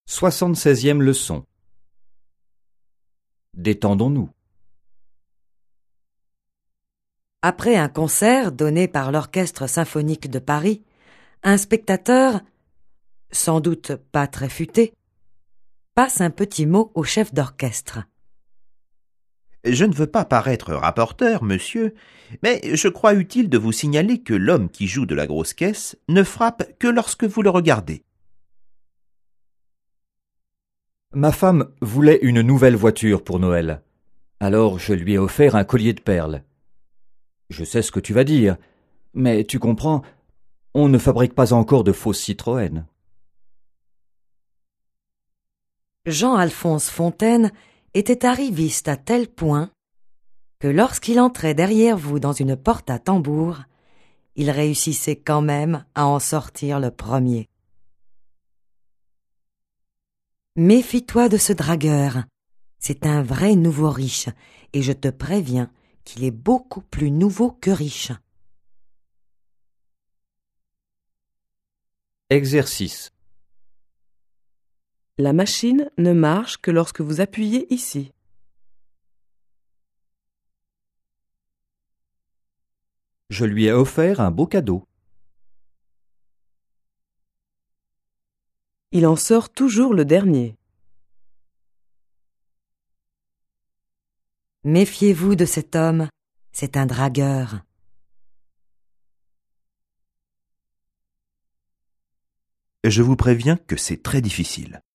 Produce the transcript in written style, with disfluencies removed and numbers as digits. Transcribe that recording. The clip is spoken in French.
76e leçon. Détendons-nous. Après un concert donné par l'Orchestre symphonique de Paris, un spectateur, sans doute pas très futé, passe un petit mot au chef d'orchestre. Je ne veux pas paraître rapporteur, monsieur, mais je crois utile de vous signaler que l'homme qui joue de la grosse caisse ne frappe que lorsque vous le regardez. Ma femme voulait une nouvelle voiture pour Noël. Alors je lui ai offert un collier de perles. Je sais ce que tu vas dire, mais tu comprends, on ne fabrique pas encore de fausses Citroën. Jean-Alphonse Fontaine était arriviste à tel point que lorsqu'il entrait derrière vous dans une porte à tambour, il réussissait quand même à en sortir le premier. Méfie-toi de ce dragueur. C'est un vrai nouveau riche, et je te préviens qu'il est beaucoup plus nouveau que riche. Exercice. La machine ne marche que lorsque vous appuyez ici. Je lui ai offert un beau cadeau. Il en sort toujours le dernier. Méfiez-vous de cet homme, c'est un dragueur. Je vous préviens que c'est très difficile.